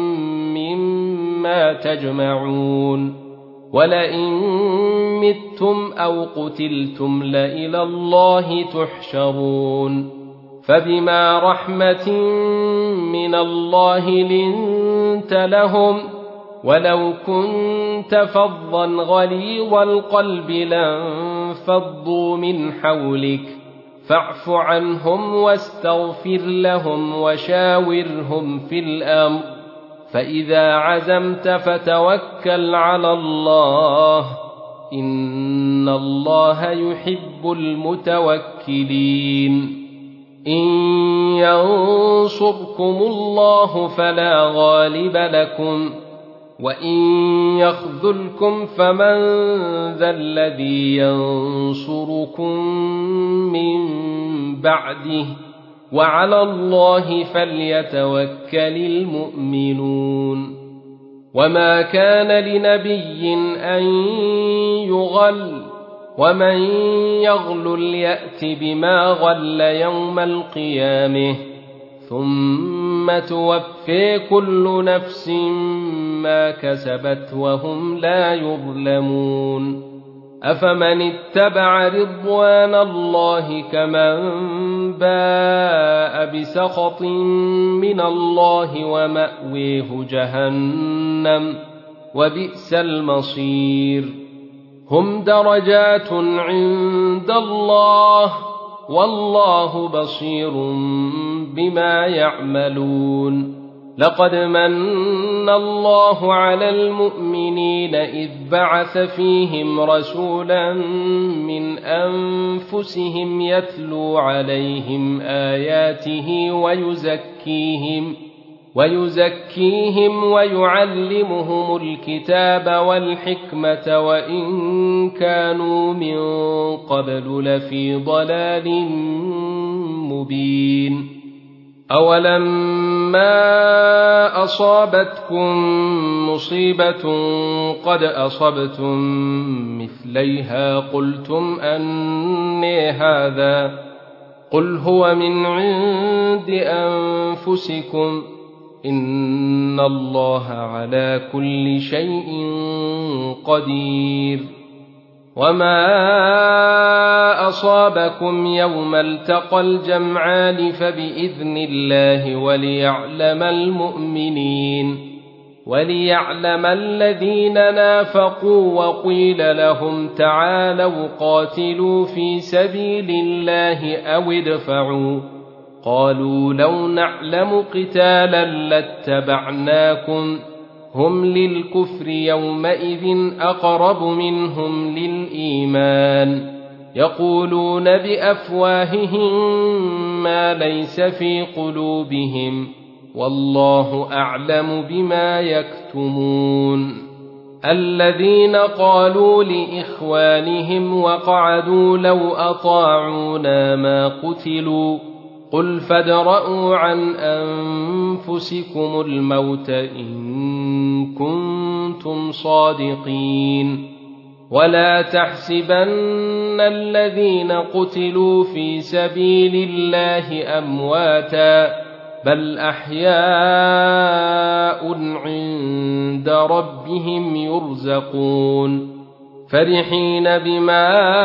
Speaker 1: مما تجمعون. ولئن متم أو قتلتم لإلى الله تحشرون. فبما رحمة من الله لنت لهم ولو كنت فظا غليظ القلب لانفضوا من حولك فاعف عنهم واستغفر لهم وشاورهم في الأمر فإذا عزمت فتوكل على الله إن الله يحب المتوكلين. إن ينصركم الله فلا غالب لكم وإن يخذلكم فمن ذا الذي ينصركم من بعده وعلى الله فليتوكل المؤمنون وما كان لنبي أن يغل ومن يغل يأت بما غل يوم القيامة ثم توفي كل نفس ما كسبت وهم لا يظلمون أفمن اتبع رضوان الله كمن باء بسخط من الله ومأويه جهنم وبئس المصير هم درجات عند الله والله بصير بما يعملون لقد من الله على المؤمنين إذ بعث فيهم رسولا من أنفسهم يتلو عليهم آياته ويزكيهم ويعلمهم الكتاب والحكمة وإن كانوا من قبل لفي ضلال مبين أولما أصابتكم مصيبة قد أصبتم مثليها قلتم أنى هذا قل هو من عند أنفسكم إن الله على كل شيء قدير وما أصابكم يوم التقى الجمعان فبإذن الله وليعلم الذين نافقوا وقيل لهم تعالوا قاتلوا في سبيل الله أو ادفعوا قالوا لو نعلم قتالا لاتبعناكم هم للكفر يومئذ أقرب منهم للإيمان يقولون بأفواههم ما ليس في قلوبهم والله أعلم بما يكتمون الذين قالوا لإخوانهم وقعدوا لو أطاعونا ما قتلوا قل فادرءوا عن أنفسكم الموت إن كنتم صادقين ولا تحسبن الذين قتلوا في سبيل الله أمواتا بل أحياء عند ربهم يرزقون فرحين بما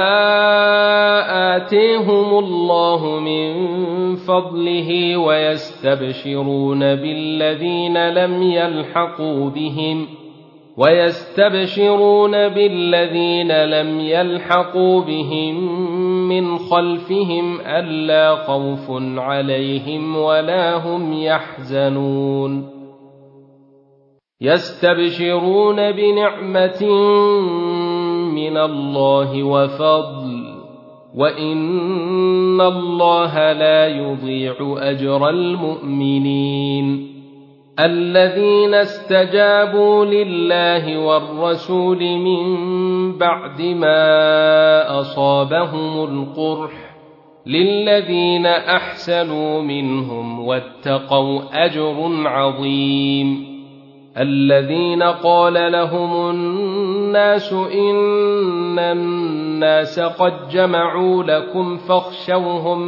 Speaker 1: آتيهم الله من فضله ويستبشرون بالذين لم يلحقوا بهم من خلفهم ألا خوف عليهم ولا هم يحزنون يستبشرون بنعمة من الله وفضل وإن الله لا يضيع أجر المؤمنين الذين استجابوا لله والرسول من بعد ما أصابهم القرح للذين أحسنوا منهم واتقوا أجر عظيم الذين قال لهم الناس إن الناس قد جمعوا لكم فاخشوهم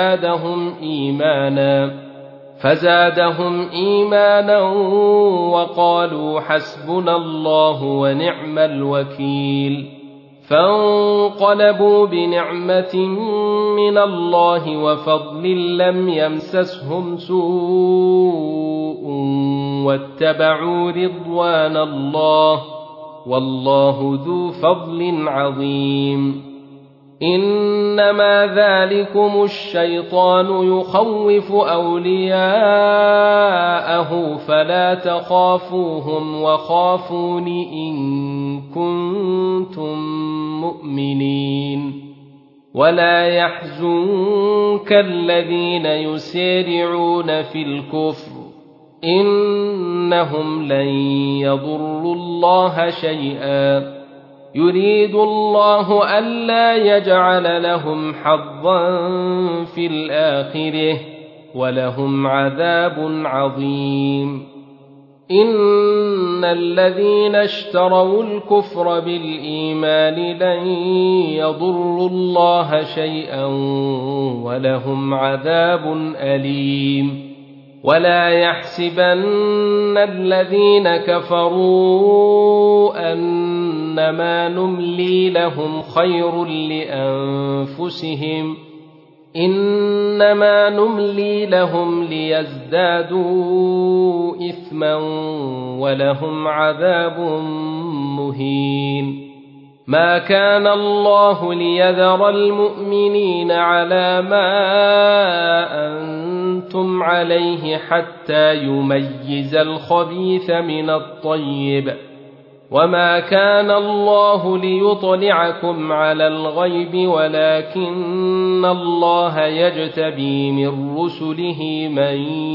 Speaker 1: فزادهم إيمانا وقالوا حسبنا الله ونعم الوكيل فانقلبوا بنعمة من الله وفضل لم يمسسهم سوء واتبعوا رضوان الله والله ذو فضل عظيم إنما ذلكم الشيطان يخوف أولياءه فلا تخافوهم وخافون إن كنتم مؤمنين ولا يحزنك الذين يسارعون في الكفر إنهم لن يضروا الله شيئا يريد الله ألا يجعل لهم حظا في الآخرة ولهم عذاب عظيم إن الذين اشتروا الكفر بالإيمان لن يضروا الله شيئا ولهم عذاب أليم ولا يحسبن الذين كفروا أنما نملي لهم خير لأنفسهم إنما نملي لهم ليزدادوا إثما ولهم عذاب مهين ما كان الله ليذر المؤمنين على ما أنتم عليه حتى يميز الخبيث من الطيب وما كان الله ليطلعكم على الغيب ولكن الله يجتبي من رسله من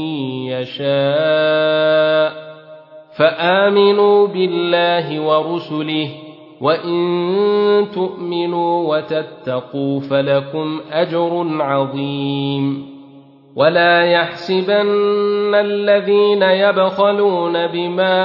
Speaker 1: يشاء فآمنوا بالله ورسله وإن تؤمنوا وتتقوا فلكم أجر عظيم ولا يحسبن الذين يبخلون بما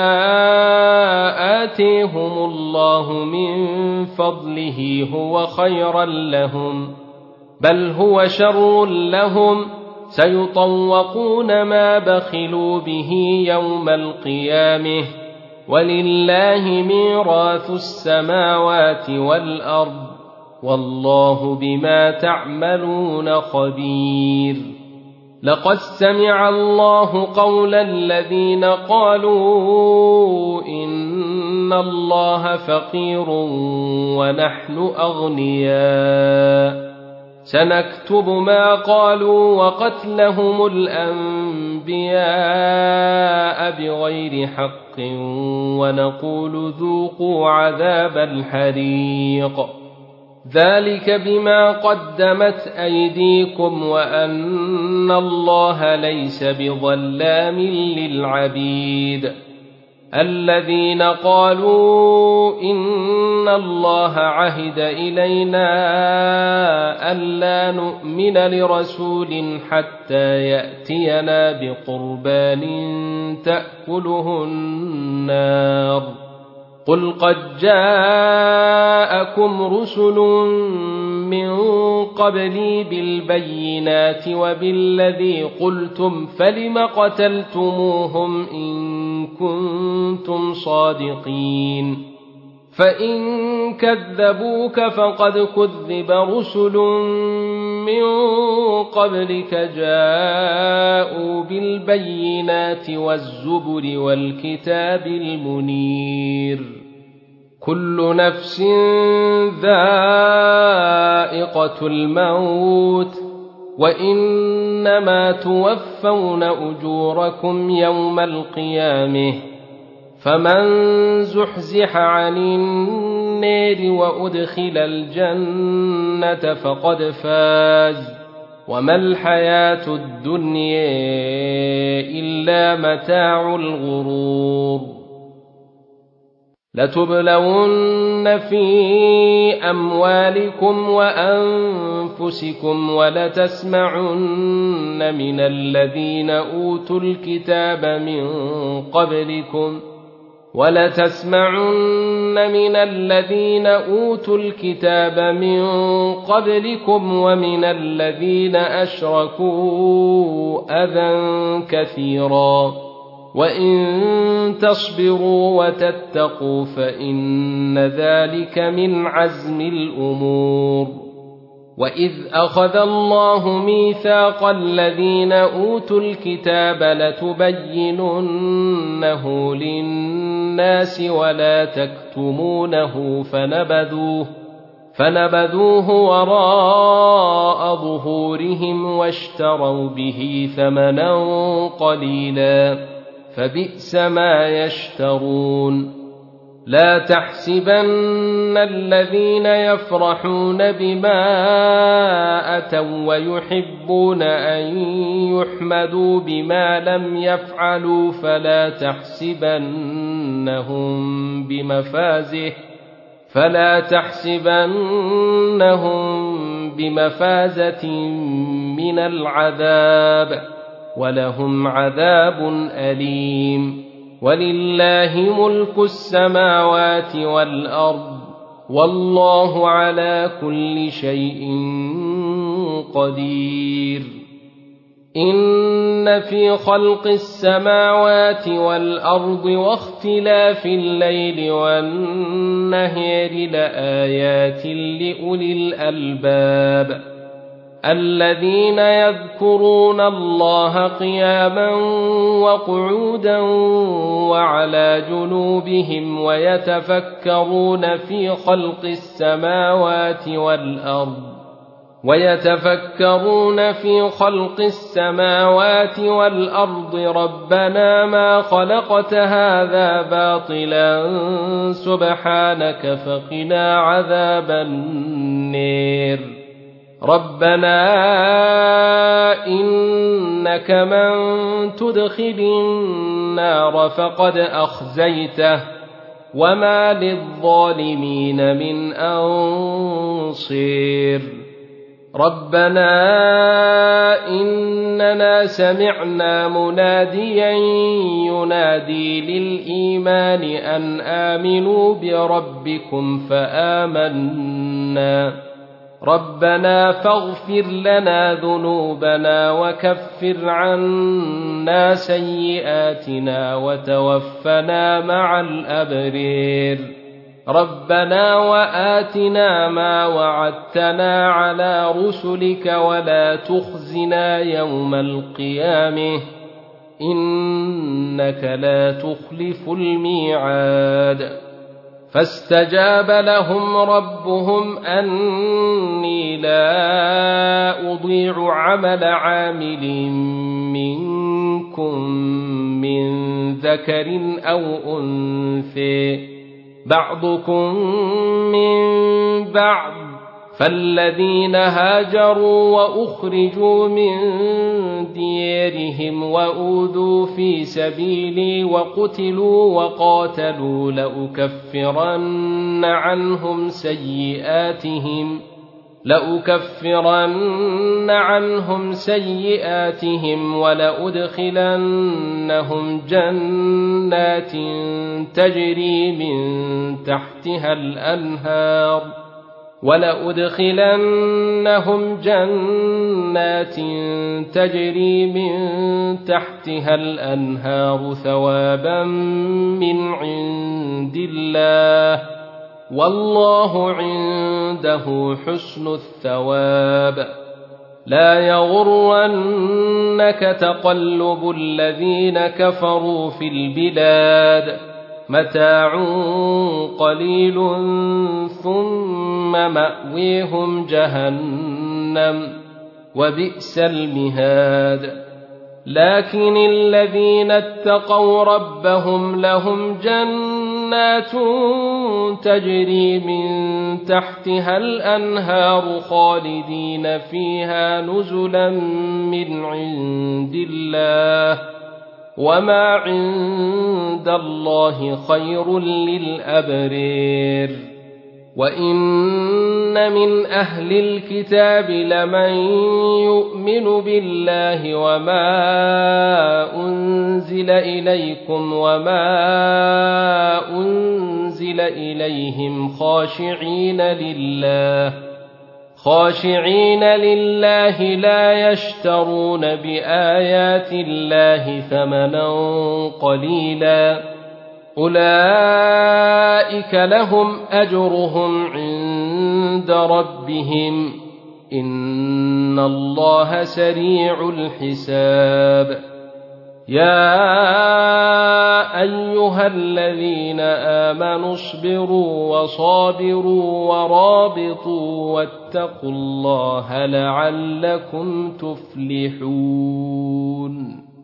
Speaker 1: آتيهم الله من فضله هو خيرا لهم بل هو شر لهم سيطوقون ما بخلوا به يوم القيامة ولله ميراث السماوات والأرض والله بما تعملون خبير لقد سمع الله قول الذين قالوا إن الله فقير ونحن أغنياء سنكتب ما قالوا وقتلهم الأنبياء بغير حق ونقول ذوقوا عذاب الحريق ذلك بما قدمت أيديكم وأن الله ليس بظلام للعبيد الذين قالوا إن الله عهد إلينا ألا نؤمن لرسول حتى يأتينا بقربان تأكله النار قل قد جاءكم رسل من قبلي بالبينات وبالذي قلتم فلم قتلتموهم إن كنتم صادقين فإن كذبوك فقد كذب رسل من قبلك جاءوا بالبينات والزبر والكتاب المنير كل نفس ذائقة الموت وإنما توفون أجوركم يوم القيامة فمن زحزح عن النار وأدخل الجنة فقد فاز وما الحياة الدنيا إلا متاع الغرور لتبلون في أموالكم وأنفسكم ولتسمعن من الذين أوتوا الكتاب من قبلكم ومن الذين أشركوا أذى كثيرا وإن تصبروا وتتقوا فإن ذلك من عزم الأمور وإذ أخذ الله ميثاق الذين أوتوا الكتاب لتبيننه للناس ولا تكتمونه فنبذوه وراء ظهورهم واشتروا به ثمنا قليلا فبئس ما يشترون لا تحسبن الذين يفرحون بما أتوا ويحبون أن يحمدوا بما لم يفعلوا فلا تحسبنهم بمفازة من العذاب ولهم عذاب أليم ولله ملك السماوات والأرض والله على كل شيء قدير إن في خلق السماوات والأرض واختلاف الليل والنهار لآيات لأولي الألباب الذين يذكرون الله قياما وقعودا وعلى جنوبهم ويتفكرون في خلق السماوات والأرض ربنا ما خلقت هذا باطلا سبحانك فقنا عذاب النار ربنا إنك من تدخل النار فقد أخزيته وما للظالمين من أنصير ربنا إننا سمعنا مناديا ينادي للإيمان أن آمنوا بربكم فآمنا ربنا فاغفر لنا ذنوبنا وكفر عنا سيئاتنا وتوفنا مع الأبرار ربنا وآتنا ما وعدتنا على رسلك ولا تخزنا يوم القيامة إنك لا تخلف الميعاد فاستجاب لهم ربهم أني لا أضيع عمل عامل منكم من ذكر أو أنثى بعضكم من بعض فالذين هاجروا وأخرجوا من ديارهم وأوذوا في سبيلي وقتلوا وقاتلوا لأكفرن عنهم سيئاتهم ولأدخلنهم جنات تجري من تحتها الأنهار ثوابا من عند الله والله عنده حسن الثواب لا يغرنك تقلب الذين كفروا في البلاد متاع قليل ثم مأويهم جهنم وبئس المهاد لكن الذين اتقوا ربهم لهم جنات تجري من تحتها الأنهار خالدين فيها نزلا من عند الله وما عند الله خير للأبرار وإن من أهل الكتاب لمن يؤمن بالله وما أنزل إليكم وما أنزل إليهم خاشعين لله لا يشترون بآيات الله ثمنا قليلا أولئك لهم أجرهم عند ربهم إن الله سريع الحساب يا أيها الذين آمنوا اصبروا وصابروا ورابطوا واتقوا الله لعلكم تفلحون